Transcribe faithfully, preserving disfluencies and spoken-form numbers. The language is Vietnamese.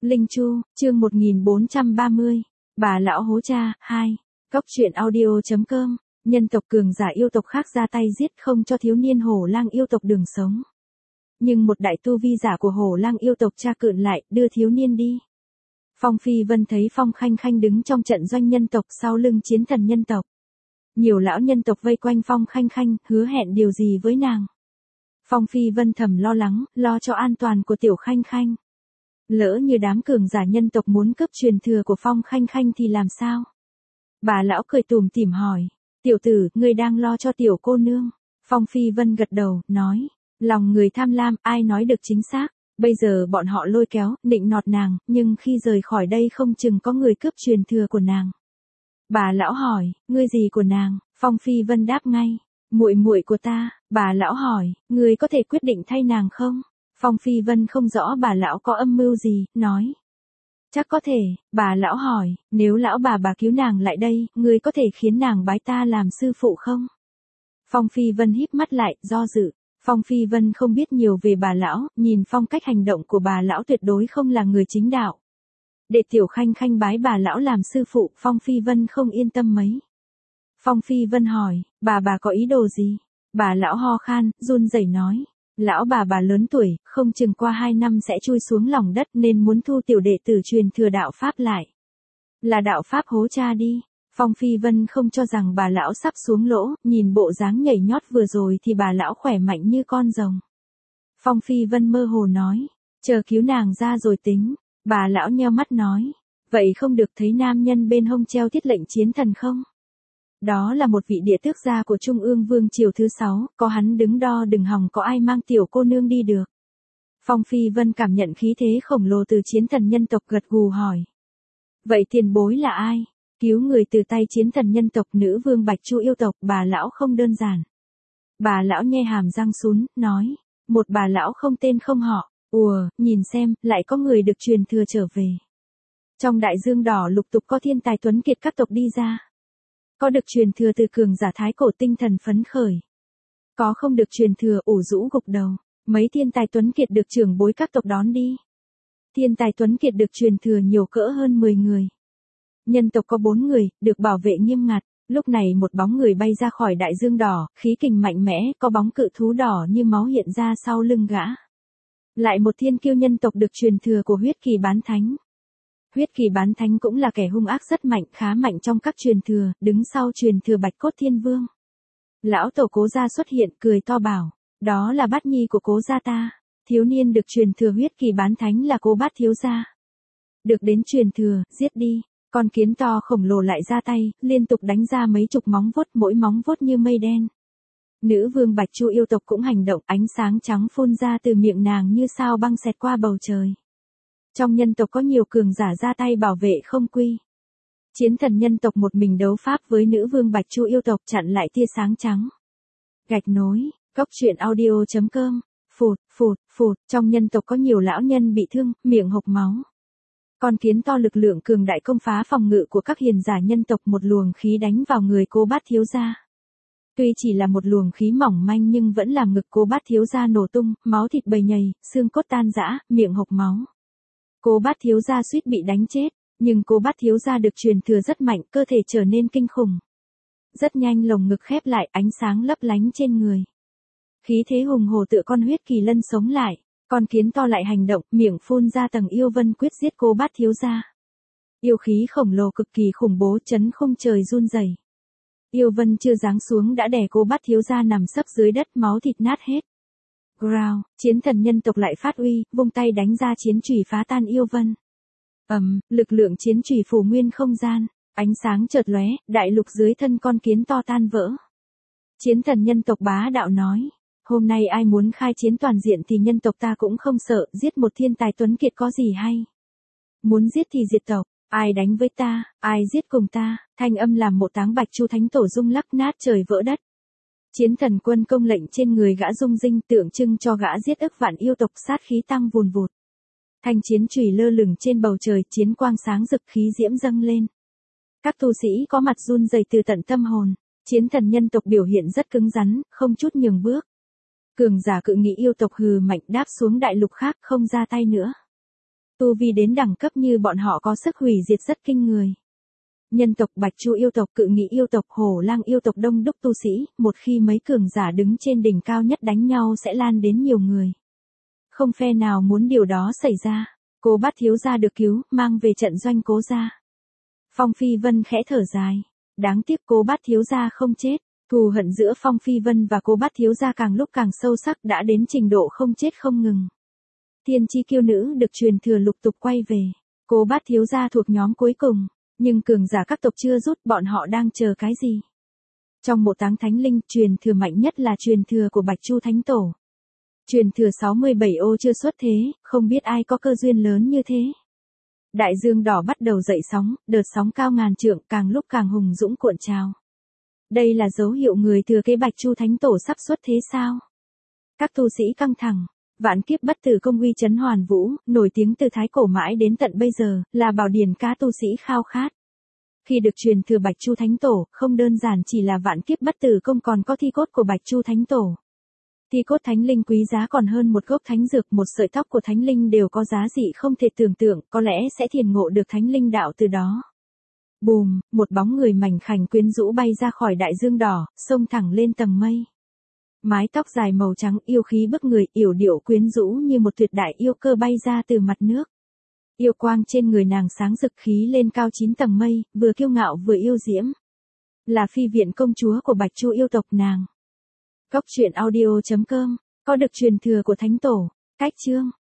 Linh Chu, chương một nghìn bốn trăm ba mươi. Bà lão hố cha, hai. Cốc truyện audio.com. Nhân tộc cường giả yêu tộc khác ra tay giết không cho thiếu niên hổ lang yêu tộc đường sống. Nhưng một đại tu vi giả của hổ lang yêu tộc tra cự lại, đưa thiếu niên đi. Phong Phi Vân thấy Phong Khanh Khanh đứng trong trận doanh nhân tộc sau lưng chiến thần nhân tộc. Nhiều lão nhân tộc vây quanh Phong Khanh Khanh, hứa hẹn điều gì với nàng. Phong Phi Vân thầm lo lắng, lo cho an toàn của tiểu Khanh Khanh. Lỡ như đám cường giả nhân tộc muốn cướp truyền thừa của Phong Khanh Khanh thì làm sao? Bà lão cười tủm tỉm hỏi, tiểu tử, ngươi đang lo cho tiểu cô nương. Phong Phi Vân gật đầu, nói, lòng người tham lam, ai nói được chính xác. Bây giờ bọn họ lôi kéo, định nọt nàng, nhưng khi rời khỏi đây không chừng có người cướp truyền thừa của nàng. Bà lão hỏi, ngươi gì của nàng? Phong Phi Vân đáp ngay, muội muội của ta. Bà lão hỏi, ngươi có thể quyết định thay nàng không? Phong Phi Vân không rõ bà lão có âm mưu gì, nói. Chắc có thể. Bà lão hỏi, nếu lão bà bà cứu nàng lại đây, ngươi có thể khiến nàng bái ta làm sư phụ không? Phong Phi Vân híp mắt lại, do dự. Phong Phi Vân không biết nhiều về bà lão, nhìn phong cách hành động của bà lão tuyệt đối không là người chính đạo. Để tiểu Khanh Khanh bái bà lão làm sư phụ, Phong Phi Vân không yên tâm mấy. Phong Phi Vân hỏi, bà bà có ý đồ gì? Bà lão ho khan, run rẩy nói, lão bà bà lớn tuổi, không chừng qua hai năm sẽ chui xuống lòng đất nên muốn thu tiểu đệ tử truyền thừa đạo pháp lại. Là đạo pháp hố cha đi. Phong Phi Vân không cho rằng bà lão sắp xuống lỗ, nhìn bộ dáng nhảy nhót vừa rồi thì bà lão khỏe mạnh như con rồng. Phong Phi Vân mơ hồ nói, chờ cứu nàng ra rồi tính. Bà lão nheo mắt nói, vậy không được thấy nam nhân bên hông treo thiết lệnh chiến thần không? Đó là một vị địa tước gia của Trung ương Vương triều thứ sáu, có hắn đứng đo đừng hòng có ai mang tiểu cô nương đi được. Phong Phi Vân cảm nhận khí thế khổng lồ từ chiến thần nhân tộc gật gù hỏi. Vậy tiền bối là ai? Cứu người từ tay chiến thần nhân tộc nữ vương Bạch Chu yêu tộc, bà lão không đơn giản. Bà lão nhe hàm răng sún, nói, một bà lão không tên không họ, ùa, nhìn xem, lại có người được truyền thừa trở về. Trong đại dương đỏ lục tục có thiên tài tuấn kiệt các tộc đi ra. Có được truyền thừa từ cường giả thái cổ tinh thần phấn khởi. Có không được truyền thừa ủ rũ gục đầu. Mấy thiên tài tuấn kiệt được trưởng bối các tộc đón đi. Thiên tài tuấn kiệt được truyền thừa nhiều cỡ hơn mười người. Nhân tộc có bốn người, được bảo vệ nghiêm ngặt. Lúc này một bóng người bay ra khỏi đại dương đỏ, khí kình mạnh mẽ, có bóng cự thú đỏ như máu hiện ra sau lưng gã. Lại một thiên kiêu nhân tộc được truyền thừa của huyết kỳ bán thánh. Huyết kỳ bán thánh cũng là kẻ hung ác rất mạnh, khá mạnh trong các truyền thừa, đứng sau truyền thừa Bạch Cốt Thiên Vương. Lão tổ Cố gia xuất hiện, cười to bảo, đó là bát nhi của Cố gia ta. Thiếu niên được truyền thừa huyết kỳ bán thánh là Cố Bát thiếu gia. Được đến truyền thừa, giết đi. Con kiến to khổng lồ lại ra tay, liên tục đánh ra mấy chục móng vuốt, mỗi móng vuốt như mây đen. Nữ vương Bạch Chu yêu tộc cũng hành động, ánh sáng trắng phun ra từ miệng nàng như sao băng xẹt qua bầu trời. Trong nhân tộc có nhiều cường giả ra tay bảo vệ không quy. Chiến thần nhân tộc một mình đấu pháp với nữ vương Bạch Chu yêu tộc chặn lại tia sáng trắng. Gạch nối, cốc truyện audio.com, phụt, phụt, phụt, trong nhân tộc có nhiều lão nhân bị thương, miệng hộc máu. Con kiến to lực lượng cường đại công phá phòng ngự của các hiền giả nhân tộc, một luồng khí đánh vào người Cố Bát thiếu gia. Tuy chỉ là một luồng khí mỏng manh nhưng vẫn làm ngực Cố Bát thiếu gia nổ tung, máu thịt bầy nhầy, xương cốt tan rã, miệng hộc máu. Cố Bát thiếu gia suýt bị đánh chết, nhưng Cố Bát thiếu gia được truyền thừa rất mạnh, cơ thể trở nên kinh khủng. Rất nhanh lồng ngực khép lại, ánh sáng lấp lánh trên người. Khí thế hùng hồ tựa con huyết kỳ lân sống lại. Con kiến to lại hành động, miệng phun ra tầng yêu vân quyết giết Cố Bát thiếu gia. Yêu khí khổng lồ cực kỳ khủng bố, chấn khung trời run rẩy. Yêu vân chưa giáng xuống đã đè Cố Bát thiếu gia nằm sấp dưới đất, máu thịt nát hết. Growl, chiến thần nhân tộc lại phát uy, vung tay đánh ra chiến chùy phá tan yêu vân. Ầm, um, lực lượng chiến chùy phủ nguyên không gian, ánh sáng chợt lóe, đại lục dưới thân con kiến to tan vỡ. Chiến thần nhân tộc bá đạo nói, hôm nay ai muốn khai chiến toàn diện thì nhân tộc ta cũng không sợ, giết một thiên tài tuấn kiệt có gì hay. Muốn giết thì diệt tộc, ai đánh với ta, ai giết cùng ta, thanh âm làm mộ táng Bạch Chu thánh tổ rung lắc nát trời vỡ đất. Chiến thần quân công lệnh trên người gã rung rinh, tượng trưng cho gã giết ức vạn yêu tộc, sát khí tăng vùn vụt. Thanh chiến chùy lơ lửng trên bầu trời, chiến quang sáng rực, khí diễm dâng lên. Các tu sĩ có mặt run rẩy từ tận tâm hồn. Chiến thần nhân tộc biểu hiện rất cứng rắn, không chút nhường bước. Cường giả cự nghị yêu tộc hừ mạnh đáp xuống đại lục khác, không ra tay nữa. Tu vi đến đẳng cấp như bọn họ có sức hủy diệt rất kinh người. Nhân tộc Bạch Chu yêu tộc, Cự Nghị yêu tộc, Hổ Lang yêu tộc đông đúc tu sĩ, một khi mấy cường giả đứng trên đỉnh cao nhất đánh nhau sẽ lan đến nhiều người. Không phe nào muốn điều đó xảy ra. Cố Bát thiếu gia được cứu, mang về trận doanh Cố gia. Phong Phi Vân khẽ thở dài. Đáng tiếc Cố Bát thiếu gia không chết. Thù hận giữa Phong Phi Vân và Cố Bát thiếu gia càng lúc càng sâu sắc, đã đến trình độ không chết không ngừng. Thiên chi kiêu nữ được truyền thừa lục tục quay về. Cố Bát thiếu gia thuộc nhóm cuối cùng, nhưng cường giả các tộc chưa rút, bọn họ đang chờ cái gì? Trong Mộ Táng Thánh Linh, truyền thừa mạnh nhất là truyền thừa của Bạch Chu Thánh Tổ. Truyền thừa sáu mươi bảy ô chưa xuất thế, không biết ai có cơ duyên lớn như thế. Đại dương đỏ bắt đầu dậy sóng, đợt sóng cao ngàn trượng càng lúc càng hùng dũng cuộn trào. Đây là dấu hiệu người thừa kế Bạch Chu Thánh Tổ sắp xuất thế sao? Các tu sĩ căng thẳng. Vạn kiếp bất tử công uy chấn hoàn vũ, nổi tiếng từ thái cổ mãi đến tận bây giờ, là bảo điển cá tu sĩ khao khát. Khi được truyền thừa Bạch Chu Thánh Tổ, không đơn giản chỉ là vạn kiếp bất tử công, còn có thi cốt của Bạch Chu Thánh Tổ. Thi cốt thánh linh quý giá còn hơn một gốc thánh dược, một sợi tóc của thánh linh đều có giá trị không thể tưởng tượng, có lẽ sẽ thiền ngộ được thánh linh đạo từ đó. Bùm, một bóng người mảnh khảnh quyến rũ bay ra khỏi đại dương đỏ, xông thẳng lên tầng mây. Mái tóc dài màu trắng, yêu khí bức người, yểu điệu quyến rũ như một tuyệt đại yêu cơ bay ra từ mặt nước. Yêu quang trên người nàng sáng rực, khí lên cao chín tầng mây, vừa kiêu ngạo vừa yêu diễm. Là phi viện công chúa của Bạch Chu yêu tộc nàng. Cốc truyện audio chấm com, có được truyền thừa của Thánh Tổ. Cách chương